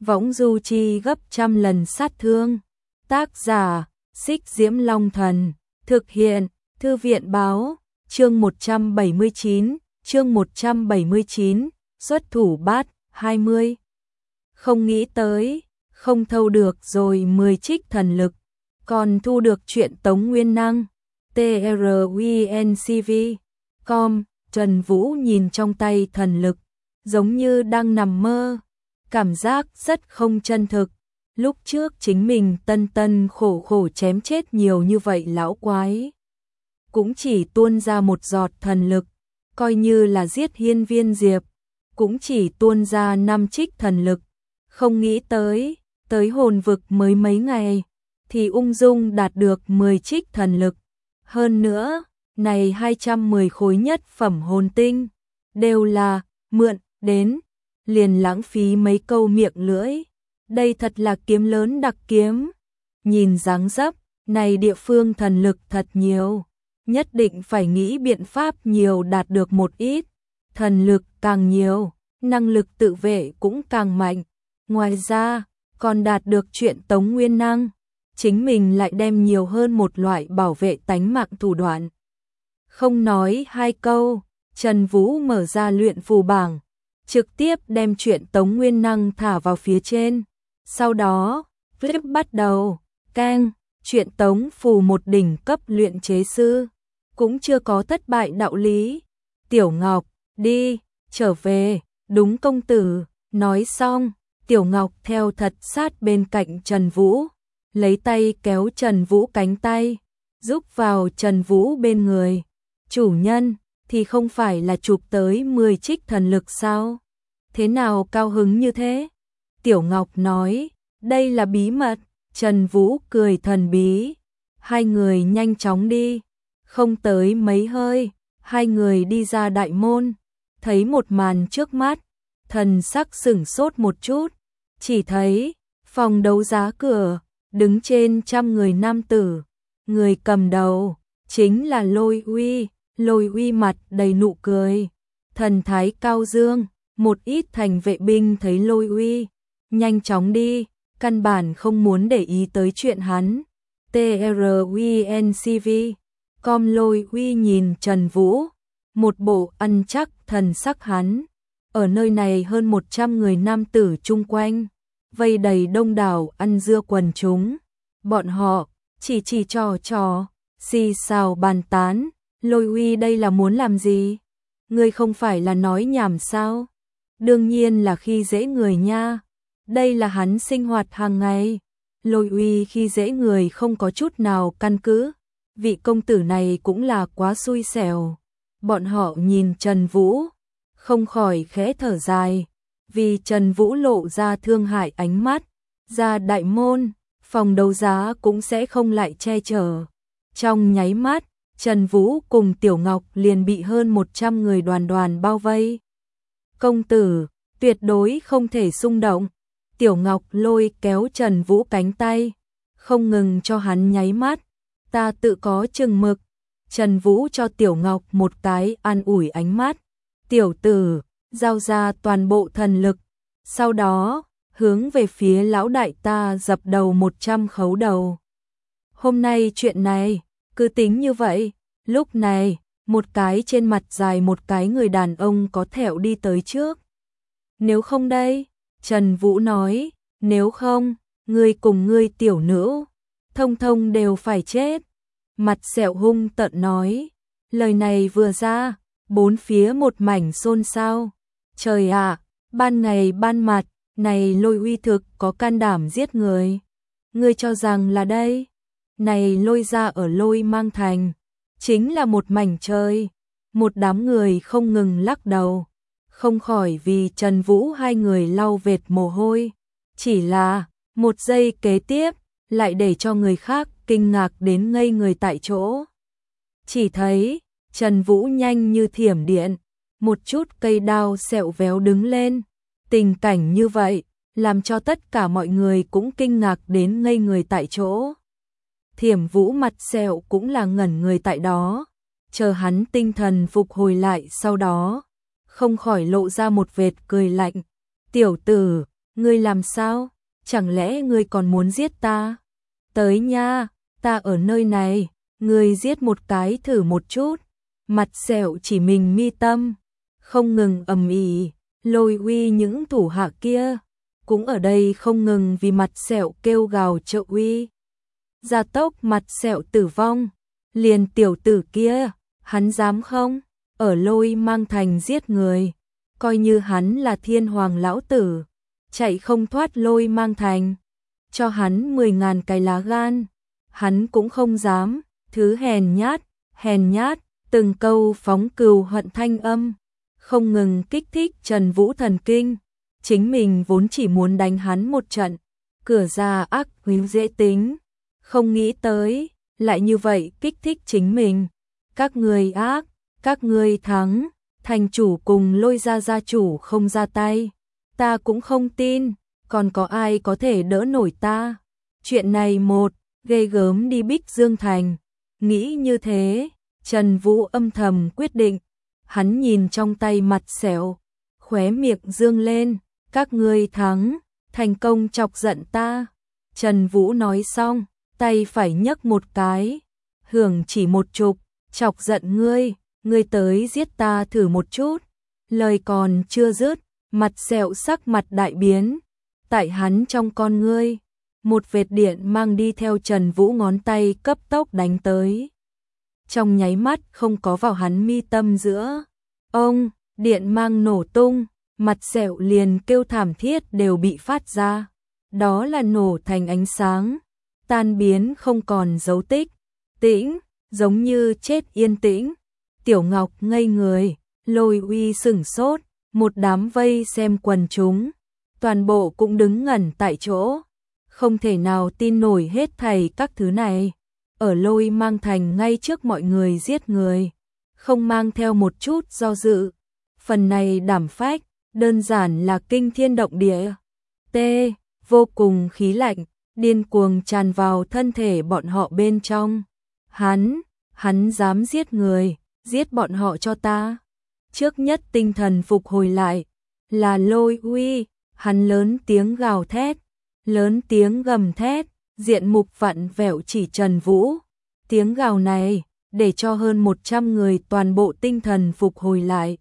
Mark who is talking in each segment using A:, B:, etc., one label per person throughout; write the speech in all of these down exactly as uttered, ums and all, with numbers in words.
A: võng du chi gấp trăm lần sát thương. Tác giả, Xích Diễm Long Thần, thực hiện, Thư viện báo, chương một trăm bảy mươi chín, chương một trăm bảy mươi chín, xuất thủ bát, hai mươi. Không nghĩ tới, không thâu được rồi mười trích thần lực, còn thu được chuyện tống nguyên năng. truncv com, Trần Vũ nhìn trong tay thần lực, giống như đang nằm mơ, cảm giác rất không chân thực. Lúc trước chính mình tân tân khổ khổ chém chết nhiều như vậy lão quái, cũng chỉ tuôn ra một giọt thần lực, coi như là giết Hiên Viên Diệp, cũng chỉ tuôn ra năm trích thần lực. Không nghĩ tới, tới hồn vực mới mấy ngày, thì ung dung đạt được mười trích thần lực. Hơn nữa, này hai trăm mười khối nhất phẩm hồn tinh, đều là mượn đến, liền lãng phí mấy câu miệng lưỡi. Đây thật là kiếm lớn đặc kiếm. Nhìn dáng dấp, này địa phương thần lực thật nhiều, nhất định phải nghĩ biện pháp nhiều đạt được một ít. Thần lực càng nhiều, năng lực tự vệ cũng càng mạnh. Ngoài ra, còn đạt được chuyện tống nguyên năng, chính mình lại đem nhiều hơn một loại bảo vệ tánh mạng thủ đoạn. Không nói hai câu, Trần Vũ mở ra luyện phù bảng, trực tiếp đem chuyện tống nguyên năng thả vào phía trên. Sau đó, flip bắt đầu, cang, chuyện tống phù một đỉnh cấp luyện chế sư, cũng chưa có thất bại đạo lý. Tiểu Ngọc, đi, trở về, đúng công tử. Nói xong, Tiểu Ngọc theo thật sát bên cạnh Trần Vũ, lấy tay kéo Trần Vũ cánh tay, giúp vào Trần Vũ bên người. Chủ nhân, thì không phải là chụp tới mười trích thần lực sao? Thế nào cao hứng như thế? Tiểu Ngọc nói, đây là bí mật. Trần Vũ cười thần bí. Hai người nhanh chóng đi. Không tới mấy hơi, hai người đi ra đại môn, thấy một màn trước mắt, thần sắc sửng sốt một chút, chỉ thấy phòng đấu giá cửa, đứng trên trăm người nam tử, người cầm đầu chính là Lôi Uy. Lôi Uy mặt đầy nụ cười, thần thái cao dương. Một ít thành vệ binh thấy Lôi Uy, nhanh chóng đi, căn bản không muốn để ý tới chuyện hắn. truncv com Lôi Uy nhìn Trần Vũ, một bộ ăn chắc thần sắc hắn. Ở nơi này hơn một trăm người nam tử chung quanh, vây đầy đông đảo ăn dưa quần chúng. Bọn họ chỉ chỉ trò trò, xì xào bàn tán. Lôi Uy đây là muốn làm gì? Ngươi không phải là nói nhảm sao? Đương nhiên là khi dễ người nha. Đây là hắn sinh hoạt hàng ngày. Lôi Uy khi dễ người không có chút nào căn cứ. Vị công tử này cũng là quá xui xẻo. Bọn họ nhìn Trần Vũ, không khỏi khẽ thở dài, vì Trần Vũ lộ ra thương hại ánh mắt. Ra đại môn, phòng đấu giá cũng sẽ không lại che chở. Trong nháy mắt, Trần Vũ cùng Tiểu Ngọc liền bị hơn một trăm người đoàn đoàn bao vây. Công tử, tuyệt đối không thể xung động. Tiểu Ngọc lôi kéo Trần Vũ cánh tay, không ngừng cho hắn nháy mắt. Ta tự có chừng mực. Trần Vũ cho Tiểu Ngọc một cái an ủi ánh mắt. Tiểu tử, giao ra toàn bộ thần lực. Sau đó, hướng về phía lão đại ta dập đầu một trăm khấu đầu. Hôm nay chuyện này, cứ tính như vậy. Lúc này, một cái trên mặt dài một cái người đàn ông có thẹo đi tới trước. Nếu không đây, Trần Vũ nói, nếu không, ngươi cùng ngươi tiểu nữ, thông thông đều phải chết. Mặt sẹo hung tợn nói, lời này vừa ra, bốn phía một mảnh xôn xao. Trời ạ, ban ngày ban mặt, này Lôi Uy thực có can đảm giết người. Ngươi cho rằng là đây, này Lôi ra ở Lôi Mang Thành, chính là một mảnh trời. Một đám người không ngừng lắc đầu, không khỏi vì Trần Vũ hai người lau vệt mồ hôi. Chỉ là, một giây kế tiếp, lại để cho người khác kinh ngạc đến ngây người tại chỗ. Chỉ thấy, Trần Vũ nhanh như thiểm điện, một chút cây đao sẹo véo đứng lên. Tình cảnh như vậy, làm cho tất cả mọi người cũng kinh ngạc đến ngây người tại chỗ. Thiểm Vũ mặt sẹo cũng là ngẩn người tại đó, chờ hắn tinh thần phục hồi lại sau đó, không khỏi lộ ra một vệt cười lạnh. Tiểu tử, ngươi làm sao? Chẳng lẽ ngươi còn muốn giết ta? Tới nha, ta ở nơi này, ngươi giết một cái thử một chút. Mặt Sẹo chỉ mình Mi Tâm, không ngừng ầm ĩ, Lôi Uy những thủ hạ kia cũng ở đây không ngừng vì Mặt Sẹo kêu gào trợ uy. Gia tốc Mặt Sẹo tử vong, liền tiểu tử kia, hắn dám không? Ở Lôi Mang Thành giết người, coi như hắn là thiên hoàng lão tử, chạy không thoát Lôi Mang Thành, cho hắn mười ngàn cái lá gan, hắn cũng không dám. Thứ hèn nhát, hèn nhát, từng câu phóng cừu hận thanh âm, không ngừng kích thích Trần Vũ thần kinh. Chính mình vốn chỉ muốn đánh hắn một trận, cửa ra ác huynh dễ tính, không nghĩ tới, lại như vậy kích thích chính mình. Các người ác, các người thắng, thành chủ cùng Lôi gia gia chủ không ra tay, ta cũng không tin, còn có ai có thể đỡ nổi ta. Chuyện này một, ghê gớm đi Bích Dương Thành. Nghĩ như thế, Trần Vũ âm thầm quyết định, hắn nhìn trong tay Mặt Sẹo, khóe miệng dương lên, các ngươi thắng, thành công chọc giận ta. Trần Vũ nói xong, tay phải nhấc một cái, hưởng chỉ một chục, chọc giận ngươi, ngươi tới giết ta thử một chút. Lời còn chưa dứt, Mặt Sẹo sắc mặt đại biến, tại hắn trong con ngươi, một vệt điện mang đi theo Trần Vũ ngón tay cấp tốc đánh tới. Trong nháy mắt không có vào hắn mi tâm giữa. Ông, điện mang nổ tung, Mặt Sẹo liền kêu thảm thiết đều bị phát ra. Đó là nổ thành ánh sáng, tan biến không còn dấu tích. Tĩnh, giống như chết yên tĩnh. Tiểu Ngọc ngây người, Lôi Uy sửng sốt, một đám vây xem quần chúng, toàn bộ cũng đứng ngẩn tại chỗ. Không thể nào tin nổi hết thảy các thứ này. Ở Lôi Mang Thành ngay trước mọi người giết người, không mang theo một chút do dự. Phần này đảm phách, đơn giản là kinh thiên động địa. T, vô cùng khí lạnh, điên cuồng tràn vào thân thể bọn họ bên trong. Hắn, hắn dám giết người, giết bọn họ cho ta. Trước nhất tinh thần phục hồi lại, là Lôi Uy, hắn lớn tiếng gào thét. Lớn tiếng gầm thét, diện mục vặn vẹo chỉ Trần Vũ. Tiếng gào này, để cho hơn một trăm người toàn bộ tinh thần phục hồi lại.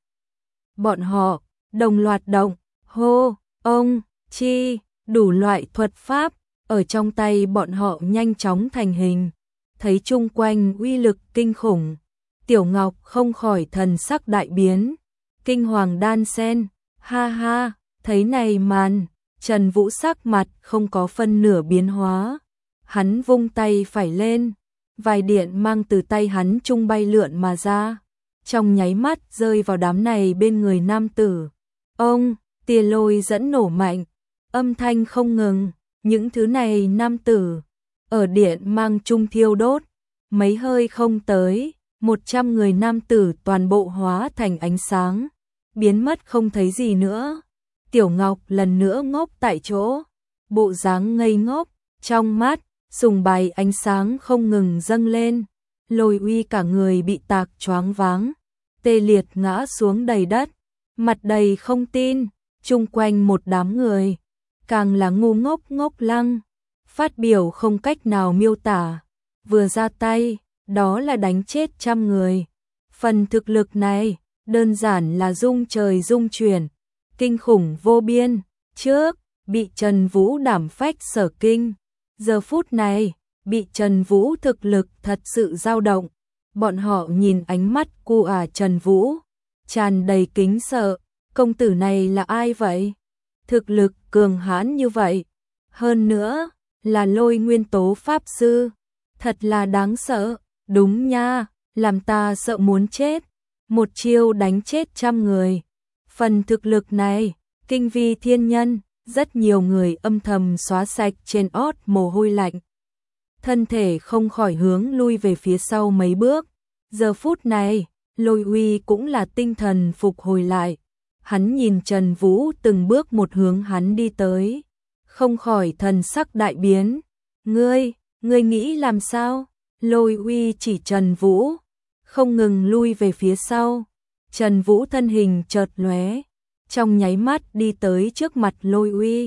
A: Bọn họ, đồng loạt động, hô, ông, chi, đủ loại thuật pháp, ở trong tay bọn họ nhanh chóng thành hình. Thấy chung quanh uy lực kinh khủng, Tiểu Ngọc không khỏi thần sắc đại biến. Kinh hoàng đan sen, ha ha, thấy này màn. Trần Vũ sắc mặt không có phân nửa biến hóa, hắn vung tay phải lên, vài điện mang từ tay hắn trung bay lượn mà ra, trong nháy mắt rơi vào đám này bên người nam tử. Ông, tia lôi dẫn nổ mạnh, âm thanh không ngừng, những thứ này nam tử, ở điện mang trung thiêu đốt, mấy hơi không tới, một trăm người nam tử toàn bộ hóa thành ánh sáng, biến mất không thấy gì nữa. Tiểu Ngọc lần nữa ngốc tại chỗ, bộ dáng ngây ngốc, trong mắt, sùng bày ánh sáng không ngừng dâng lên. Lôi Uy cả người bị tạc choáng váng, tê liệt ngã xuống đầy đất, mặt đầy không tin, chung quanh một đám người, càng là ngu ngốc ngốc lăng, phát biểu không cách nào miêu tả, vừa ra tay, đó là đánh chết trăm người. Phần thực lực này, đơn giản là rung trời rung chuyển, kinh khủng vô biên, trước, bị Trần Vũ đảm phách sở kinh. Giờ phút này, bị Trần Vũ thực lực thật sự dao động. Bọn họ nhìn ánh mắt cu à Trần Vũ, tràn đầy kính sợ, công tử này là ai vậy? Thực lực cường hãn như vậy, hơn nữa, là Lôi nguyên tố pháp sư, thật là đáng sợ, đúng nha, làm ta sợ muốn chết, một chiêu đánh chết trăm người. Phần thực lực này, kinh vi thiên nhân, rất nhiều người âm thầm xóa sạch trên ót mồ hôi lạnh. Thân thể không khỏi hướng lui về phía sau mấy bước. Giờ phút này, Lôi Uy cũng là tinh thần phục hồi lại. Hắn nhìn Trần Vũ từng bước một hướng hắn đi tới. Không khỏi thần sắc đại biến. Ngươi, ngươi nghĩ làm sao? Lôi Uy chỉ Trần Vũ, không ngừng lui về phía sau. Trần Vũ thân hình chợt lóe, trong nháy mắt đi tới trước mặt Lôi Uy.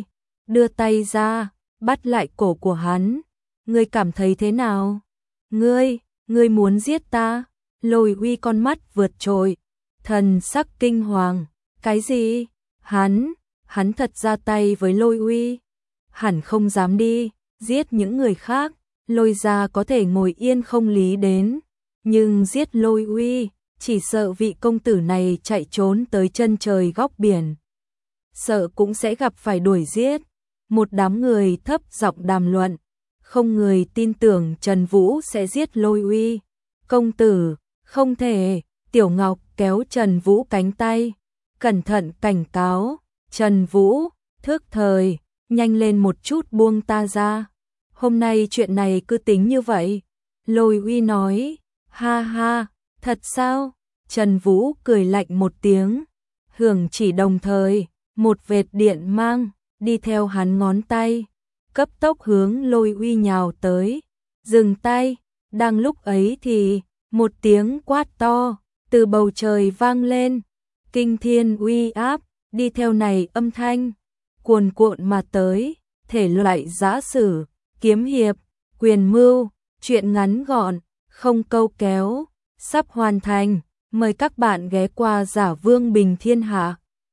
A: đưa tay ra, bắt lại cổ của hắn. Ngươi cảm thấy thế nào? Ngươi, ngươi muốn giết ta? Lôi Uy con mắt vượt trội, thần sắc kinh hoàng. Cái gì? Hắn, hắn thật ra tay với Lôi Uy? Hẳn không dám đi, giết những người khác, Lôi gia có thể ngồi yên không lý đến. Nhưng giết Lôi Uy, chỉ sợ vị công tử này chạy trốn tới chân trời góc biển. Sợ cũng sẽ gặp phải đuổi giết. Một đám người thấp giọng đàm luận, không người tin tưởng Trần Vũ sẽ giết Lôi Uy. Công tử, không thể, Tiểu Ngọc kéo Trần Vũ cánh tay, cẩn thận cảnh cáo, Trần Vũ, thức thời, nhanh lên một chút buông ta ra. Hôm nay chuyện này cứ tính như vậy. Lôi Uy nói, ha ha, thật sao? Trần Vũ cười lạnh một tiếng, hưởng chỉ đồng thời, một vệt điện mang, đi theo hắn ngón tay, cấp tốc hướng Lôi Uy nhào tới. Dừng tay, đang lúc ấy thì, một tiếng quát to, từ bầu trời vang lên, kinh thiên uy áp, đi theo này âm thanh, cuồn cuộn mà tới, thể loại giã sử, kiếm hiệp, quyền mưu, truyện ngắn gọn, không câu kéo, sắp hoàn thành, mời các bạn ghé qua Giả Vương Bình Thiên Hạ.